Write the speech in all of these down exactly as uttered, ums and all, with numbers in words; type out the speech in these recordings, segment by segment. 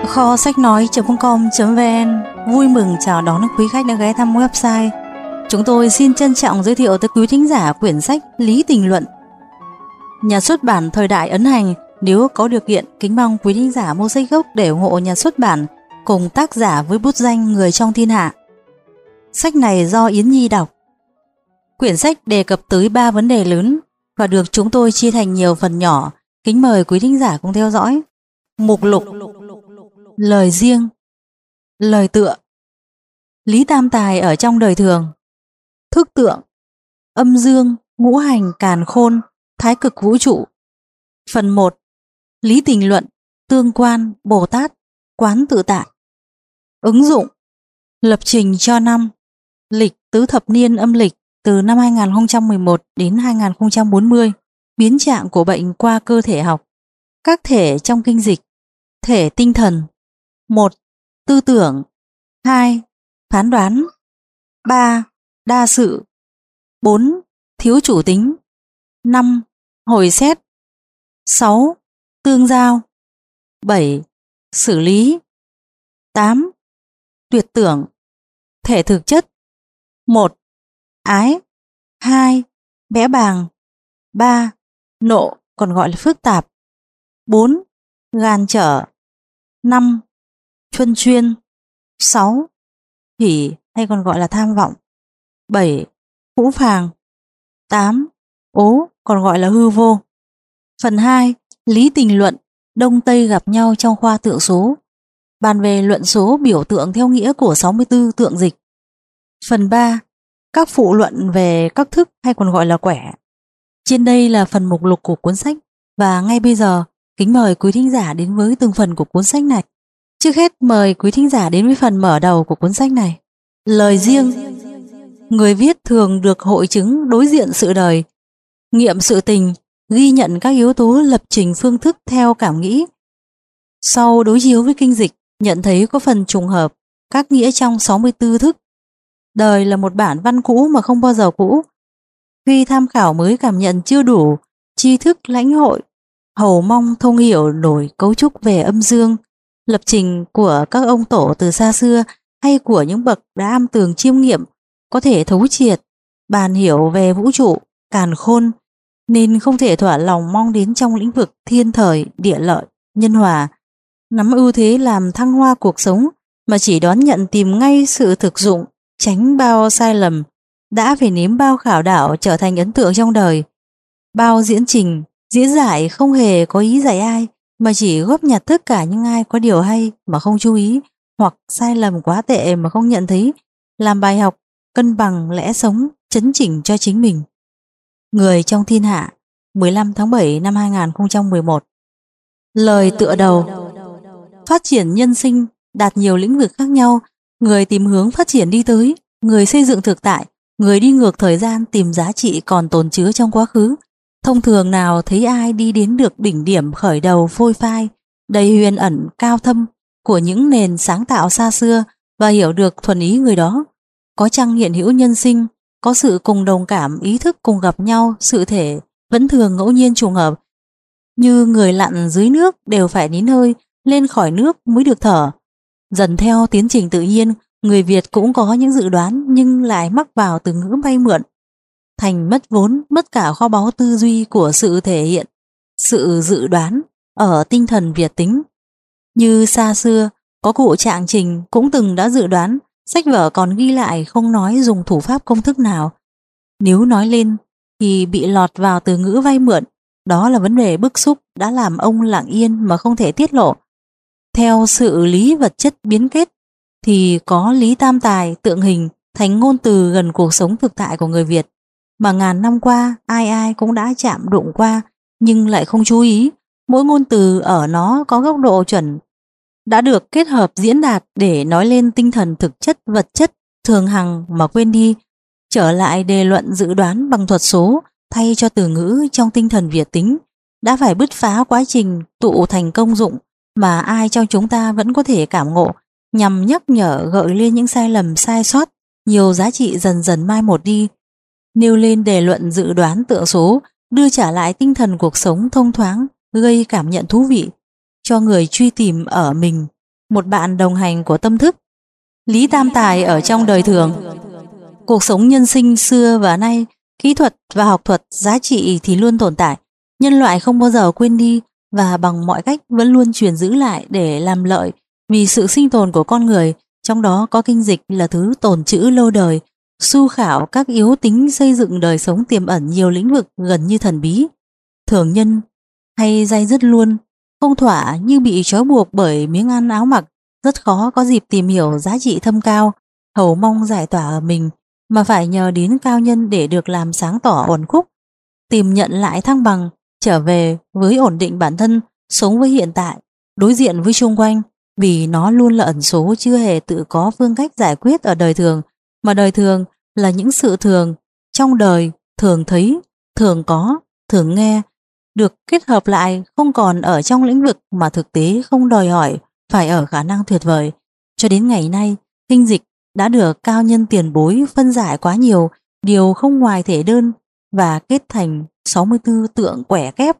Kho sách nói.com.vn vui mừng chào đón quý khách đã ghé thăm website. Chúng tôi xin trân trọng giới thiệu tới quý thính giả quyển sách Lý Tình Luận, nhà xuất bản Thời Đại ấn hành. Nếu có điều kiện, kính mong quý thính giả mua sách gốc để ủng hộ nhà xuất bản cùng tác giả với bút danh Người Trong Thiên Hạ. Sách này do Yến Nhi đọc. Quyển sách đề cập tới ba vấn đề lớn và được chúng tôi chia thành nhiều phần nhỏ. Kính mời quý thính giả cùng theo dõi. Mục lục: lời riêng, lời tựa, Lý Tam Tài ở trong đời thường, thức tượng, âm dương, ngũ hành, càn khôn, thái cực vũ trụ. Phần một: Lý Tình Luận, tương quan, Bồ Tát, quán tự tại. Ứng dụng: lập trình cho năm, lịch tứ thập niên âm lịch từ năm hai nghìn không trăm mười một đến hai nghìn không trăm bốn mươi, biến trạng của bệnh qua cơ thể học, các thể trong kinh dịch, thể tinh thần. Một. Tư tưởng. Hai. Phán đoán. Ba. Đa sự. Bốn. Thiếu chủ tính. Năm. Hồi xét. Sáu. Tương giao. Bảy. Xử lý. Tám. Tuyệt tưởng. Thể thực chất. Một. Ái. Hai. Bẽ bàng. Ba. Nộ, còn gọi là phức tạp. Bốn. Gan trở. Năm. Chuân chuyên. Sáu. Hỉ, hay còn gọi là tham vọng. Bảy. Phũ phàng. Tám. Ố, còn gọi là hư vô. Phần hai. Lý Tình Luận, Đông Tây gặp nhau trong khoa tượng số, bàn về luận số biểu tượng theo nghĩa của sáu mươi tư tượng dịch. Phần ba. Các phụ luận về các thức hay còn gọi là quẻ. Trên đây là phần mục lục của cuốn sách, và ngay bây giờ kính mời quý thính giả đến với từng phần của cuốn sách này. Trước hết mời quý thính giả đến với phần mở đầu của cuốn sách này. Lời riêng. Người viết thường được hội chứng đối diện sự đời, nghiệm sự tình, ghi nhận các yếu tố lập trình phương thức theo cảm nghĩ. Sau đối chiếu với kinh dịch, nhận thấy có phần trùng hợp các nghĩa trong sáu mươi tư thức. Đời là một bản văn cũ mà không bao giờ cũ. Khi tham khảo mới cảm nhận chưa đủ, tri thức lãnh hội, hầu mong thông hiểu nổi cấu trúc về âm dương, lập trình của các ông tổ từ xa xưa hay của những bậc đã am tường chiêm nghiệm, có thể thấu triệt, bàn hiểu về vũ trụ, càn khôn, nên không thể thỏa lòng mong đến trong lĩnh vực thiên thời, địa lợi, nhân hòa, nắm ưu thế làm thăng hoa cuộc sống, mà chỉ đón nhận tìm ngay sự thực dụng, tránh bao sai lầm, đã phải nếm bao khảo đảo trở thành ấn tượng trong đời. Bao diễn trình, diễn giải không hề có ý dạy ai, mà chỉ góp nhặt tất cả những ai có điều hay mà không chú ý, hoặc sai lầm quá tệ mà không nhận thấy, làm bài học, cân bằng lẽ sống, chấn chỉnh cho chính mình. Người Trong Thiên Hạ, mười lăm tháng bảy năm hai nghìn không trăm mười một. Lời tựa đầu. Phát triển nhân sinh đạt nhiều lĩnh vực khác nhau, người tìm hướng phát triển đi tới, người xây dựng thực tại, người đi ngược thời gian tìm giá trị còn tồn chứa trong quá khứ. Thông thường nào thấy ai đi đến được đỉnh điểm khởi đầu phôi phai, đầy huyền ẩn cao thâm của những nền sáng tạo xa xưa và hiểu được thuần ý người đó. Có chăng hiện hữu nhân sinh, có sự cùng đồng cảm, ý thức cùng gặp nhau, sự thể vẫn thường ngẫu nhiên trùng hợp. Như người lặn dưới nước đều phải nín hơi, lên khỏi nước mới được thở. Dần theo tiến trình tự nhiên, người Việt cũng có những dự đoán nhưng lại mắc vào từ ngữ vay mượn, thành mất vốn, mất cả kho báu tư duy của sự thể hiện, sự dự đoán ở tinh thần Việt tính. Như xa xưa, có cụ Trạng Trình cũng từng đã dự đoán, sách vở còn ghi lại không nói dùng thủ pháp công thức nào. Nếu nói lên thì bị lọt vào từ ngữ vay mượn, đó là vấn đề bức xúc đã làm ông lặng yên mà không thể tiết lộ. Theo sự lý vật chất biến kết thì có Lý Tam Tài tượng hình thành ngôn từ gần cuộc sống thực tại của người Việt, mà ngàn năm qua ai ai cũng đã chạm đụng qua nhưng lại không chú ý. Mỗi ngôn từ ở nó có góc độ chuẩn, đã được kết hợp diễn đạt để nói lên tinh thần thực chất vật chất thường hằng mà quên đi. Trở lại đề luận dự đoán bằng thuật số thay cho từ ngữ trong tinh thần Việt tính, đã phải bứt phá quá trình tụ thành công dụng mà ai trong chúng ta vẫn có thể cảm ngộ, nhằm nhắc nhở gợi lên những sai lầm sai sót, nhiều giá trị dần dần mai một đi. Nêu lên đề luận dự đoán tượng số, đưa trả lại tinh thần cuộc sống thông thoáng, gây cảm nhận thú vị cho người truy tìm ở mình một bạn đồng hành của tâm thức. Lý tam tài ở trong đời thường. Cuộc sống nhân sinh xưa và nay, kỹ thuật và học thuật giá trị thì luôn tồn tại. Nhân loại không bao giờ quên đi và bằng mọi cách vẫn luôn truyền giữ lại để làm lợi vì sự sinh tồn của con người, trong đó có kinh dịch là thứ tồn trữ lâu đời, su khảo các yếu tính xây dựng đời sống tiềm ẩn nhiều lĩnh vực gần như thần bí. Thường nhân hay day dứt luôn, không thỏa như bị trói buộc bởi miếng ăn áo mặc, rất khó có dịp tìm hiểu giá trị thâm cao, hầu mong giải tỏa ở mình, mà phải nhờ đến cao nhân để được làm sáng tỏ uẩn khúc, tìm nhận lại thăng bằng, trở về với ổn định bản thân, sống với hiện tại, đối diện với xung quanh, vì nó luôn là ẩn số chưa hề tự có phương cách giải quyết ở đời thường, mà đời thường là những sự thường trong đời, thường thấy, thường có, thường nghe, được kết hợp lại không còn ở trong lĩnh vực mà thực tế không đòi hỏi phải ở khả năng tuyệt vời. Cho đến ngày nay, kinh dịch đã được cao nhân tiền bối phân giải quá nhiều điều không ngoài thể đơn và kết thành sáu mươi tư tượng quẻ kép.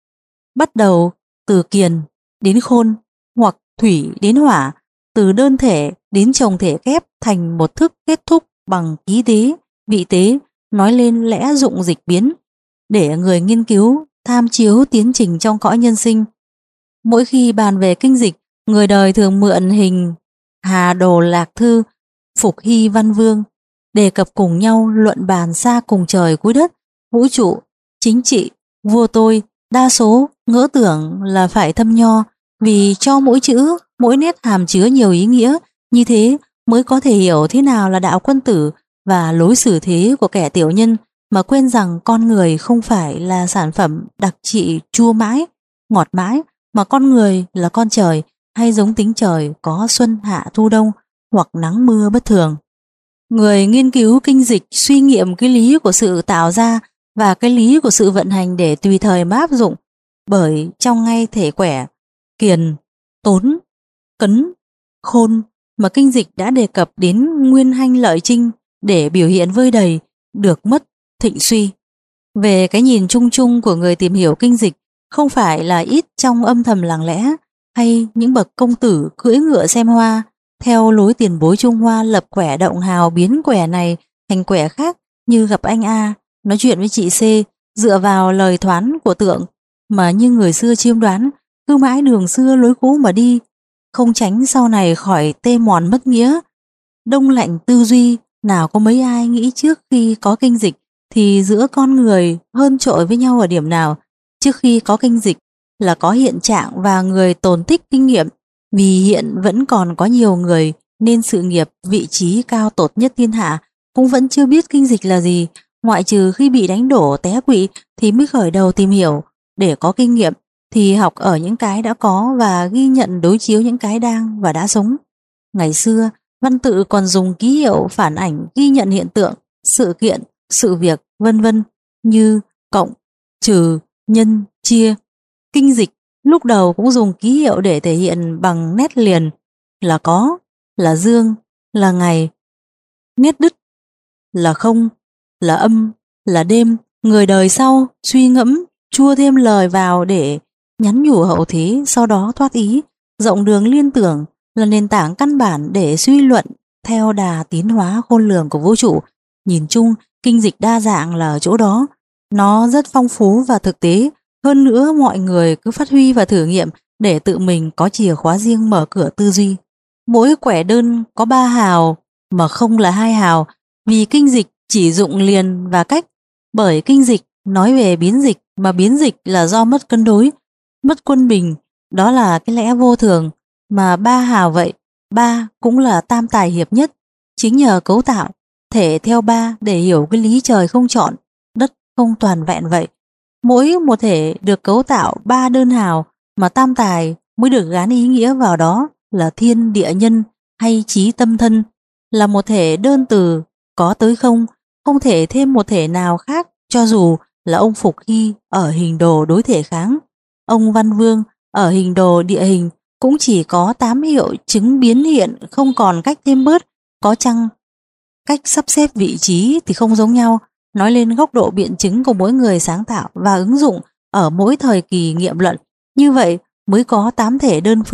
Bắt đầu từ kiền đến khôn hoặc thủy đến hỏa, từ đơn thể đến chồng thể kép thành một thức kết thúc bằng ký tế, vị tế, nói lên lẽ dụng dịch biến, để người nghiên cứu tham chiếu tiến trình trong cõi nhân sinh. Mỗi khi bàn về kinh dịch, người đời thường mượn hình Hà Đồ Lạc Thư, Phục Hy Văn Vương, đề cập cùng nhau luận bàn xa cùng trời cuối đất, vũ trụ, chính trị, vua tôi, đa số ngỡ tưởng là phải thâm nho, vì cho mỗi chữ, mỗi nét hàm chứa nhiều ý nghĩa, như thế mới có thể hiểu thế nào là đạo quân tử và lối xử thế của kẻ tiểu nhân, mà quên rằng con người không phải là sản phẩm đặc trị chua mãi, ngọt mãi, mà con người là con trời, hay giống tính trời có xuân hạ thu đông hoặc nắng mưa bất thường. Người nghiên cứu kinh dịch suy nghiệm cái lý của sự tạo ra và cái lý của sự vận hành để tùy thời mà áp dụng, bởi trong ngay thể quẻ kiền, tốn, cấn, khôn mà kinh dịch đã đề cập đến nguyên hanh lợi trinh để biểu hiện vơi đầy, được mất, thịnh suy. Về cái nhìn chung chung của người tìm hiểu kinh dịch, không phải là ít trong âm thầm lặng lẽ, hay những bậc công tử cưỡi ngựa xem hoa, theo lối tiền bối Trung Hoa lập quẻ động hào biến quẻ này thành quẻ khác, như gặp anh A nói chuyện với chị C dựa vào lời thoán của tượng, mà như người xưa chiêm đoán, cứ mãi đường xưa lối cũ mà đi, không tránh sau này khỏi tê mòn mất nghĩa. Đông lạnh tư duy, nào có mấy ai nghĩ trước khi có kinh dịch thì giữa con người hơn trội với nhau ở điểm nào. Trước khi có kinh dịch là có hiện trạng và người tồn tích kinh nghiệm, vì hiện vẫn còn có nhiều người nên sự nghiệp vị trí cao tột nhất thiên hạ cũng vẫn chưa biết kinh dịch là gì, ngoại trừ khi bị đánh đổ té quỵ thì mới khởi đầu tìm hiểu. Để có kinh nghiệm thì học ở những cái đã có và ghi nhận đối chiếu những cái đang và đã sống. Ngày xưa, văn tự còn dùng ký hiệu phản ảnh ghi nhận hiện tượng, sự kiện, sự việc, vân vân như cộng, trừ, nhân, chia. Kinh dịch lúc đầu cũng dùng ký hiệu để thể hiện bằng nét liền, là có, là dương, là ngày, nét đứt, là không, là âm, là đêm. Người đời sau suy ngẫm, chua thêm lời vào để nhắn nhủ hậu thế, sau đó thoát ý, rộng đường liên tưởng là nền tảng căn bản để suy luận theo đà tiến hóa khôn lường của vũ trụ. Nhìn chung, kinh dịch đa dạng là ở chỗ đó, nó rất phong phú và thực tế. Hơn nữa, mọi người cứ phát huy và thử nghiệm để tự mình có chìa khóa riêng mở cửa tư duy. Mỗi quẻ đơn có ba hào mà không là hai hào, vì kinh dịch chỉ dụng liền và cách. Bởi kinh dịch nói về biến dịch, mà biến dịch là do mất cân đối, mất quân bình, đó là cái lẽ vô thường. Mà ba hào vậy, ba cũng là tam tài hiệp nhất. Chính nhờ cấu tạo thể theo ba để hiểu cái lý trời không trọn, đất không toàn vẹn vậy. Mỗi một thể được cấu tạo ba đơn hào mà tam tài mới được gán ý nghĩa vào đó là thiên địa nhân hay trí tâm thân, là một thể đơn từ có tới không, không thể thêm một thể nào khác, cho dù là ông Phục Hy ở hình đồ đối thể kháng, ông Văn Vương ở hình đồ địa hình cũng chỉ có tám hiệu chứng biến hiện, không còn cách thêm bớt, có chăng cách sắp xếp vị trí thì không giống nhau. Nói lên góc độ biện chứng của mỗi người sáng tạo và ứng dụng ở mỗi thời kỳ nghiệm luận, như vậy mới có tám thể đơn phương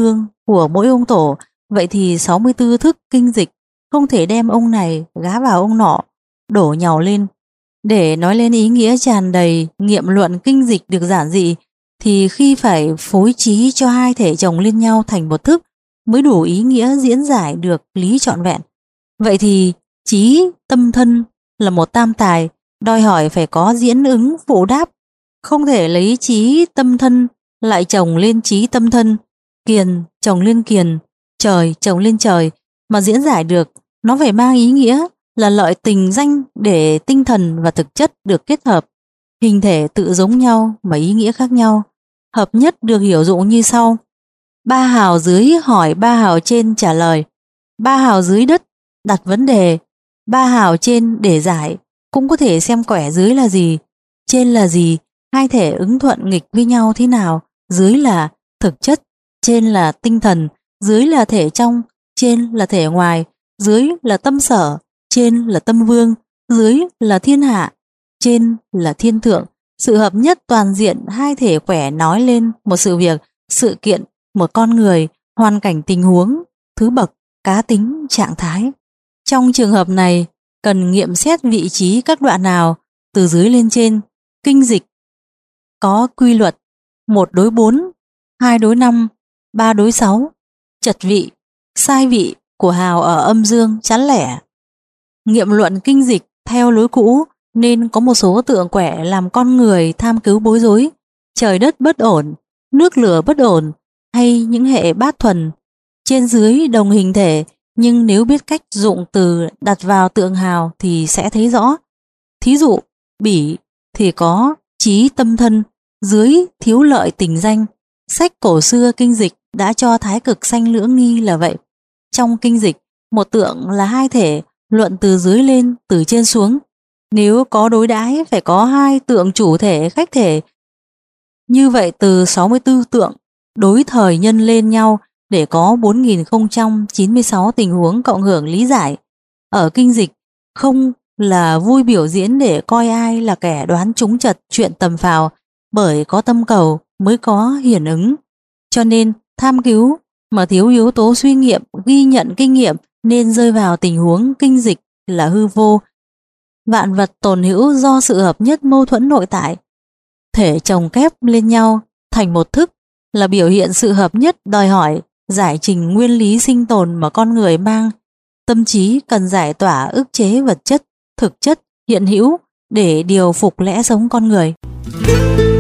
của mỗi ông tổ, vậy thì sáu mươi tư thức kinh dịch không thể đem ông này gá vào ông nọ, đổ nhào lên. Để nói lên ý nghĩa tràn đầy nghiệm luận kinh dịch được giản dị, thì khi phải phối trí cho hai thể chồng lên nhau thành một thức mới đủ ý nghĩa diễn giải được lý trọn vẹn. Vậy thì trí tâm thân là một tam tài, đòi hỏi phải có diễn ứng phụ đáp, không thể lấy trí tâm thân lại chồng lên trí tâm thân, kiền chồng lên kiền, trời chồng lên trời mà diễn giải được. Nó phải mang ý nghĩa là lợi tình danh để tinh thần và thực chất được kết hợp, hình thể tự giống nhau mà ý nghĩa khác nhau. Hợp nhất được hiểu dụng như sau: ba hào dưới hỏi ba hào trên trả lời, ba hào dưới đất đặt vấn đề, ba hào trên để giải. Cũng có thể xem quẻ dưới là gì, trên là gì, hai thể ứng thuận nghịch với nhau thế nào. Dưới là thực chất, trên là tinh thần, dưới là thể trong, trên là thể ngoài, dưới là tâm sở, trên là tâm vương, dưới là thiên hạ, trên là thiên thượng. Sự hợp nhất toàn diện hai thể quẻ nói lên một sự việc, sự kiện, một con người, hoàn cảnh tình huống, thứ bậc, cá tính, trạng thái. Trong trường hợp này, cần nghiệm xét vị trí các đoạn nào từ dưới lên trên. Kinh dịch có quy luật một đối bốn, hai đối năm, ba đối sáu, trật vị, sai vị của hào ở âm dương chắn lẻ. Nghiệm luận kinh dịch theo lối cũ nên có một số tượng quẻ làm con người tham cứu bối rối, trời đất bất ổn, nước lửa bất ổn, hay những hệ bát thuần trên dưới đồng hình thể, nhưng nếu biết cách dụng từ đặt vào tượng hào thì sẽ thấy rõ. Thí dụ bỉ thì có trí tâm thân, dưới thiếu lợi tình danh. Sách cổ xưa kinh dịch đã cho thái cực sanh lưỡng nghi là vậy. Trong kinh dịch, một tượng là hai thể, luận từ dưới lên, từ trên xuống. Nếu có đối đãi phải có hai tượng chủ thể khách thể. Như vậy từ sáu mươi tư tượng đối thời nhân lên nhau để có bốn nghìn không trăm chín mươi sáu tình huống cộng hưởng lý giải. Ở kinh dịch không là vui biểu diễn để coi ai là kẻ đoán trúng chật chuyện tầm phào, bởi có tâm cầu mới có hiển ứng. Cho nên tham cứu mà thiếu yếu tố suy nghiệm, ghi nhận kinh nghiệm nên rơi vào tình huống kinh dịch là hư vô. Vạn vật tồn hữu do sự hợp nhất mâu thuẫn nội tại. Thể chồng kép lên nhau thành một thức là biểu hiện sự hợp nhất, đòi hỏi giải trình nguyên lý sinh tồn mà con người mang. Tâm trí cần giải tỏa ức chế vật chất, thực chất, hiện hữu để điều phục lẽ sống con người.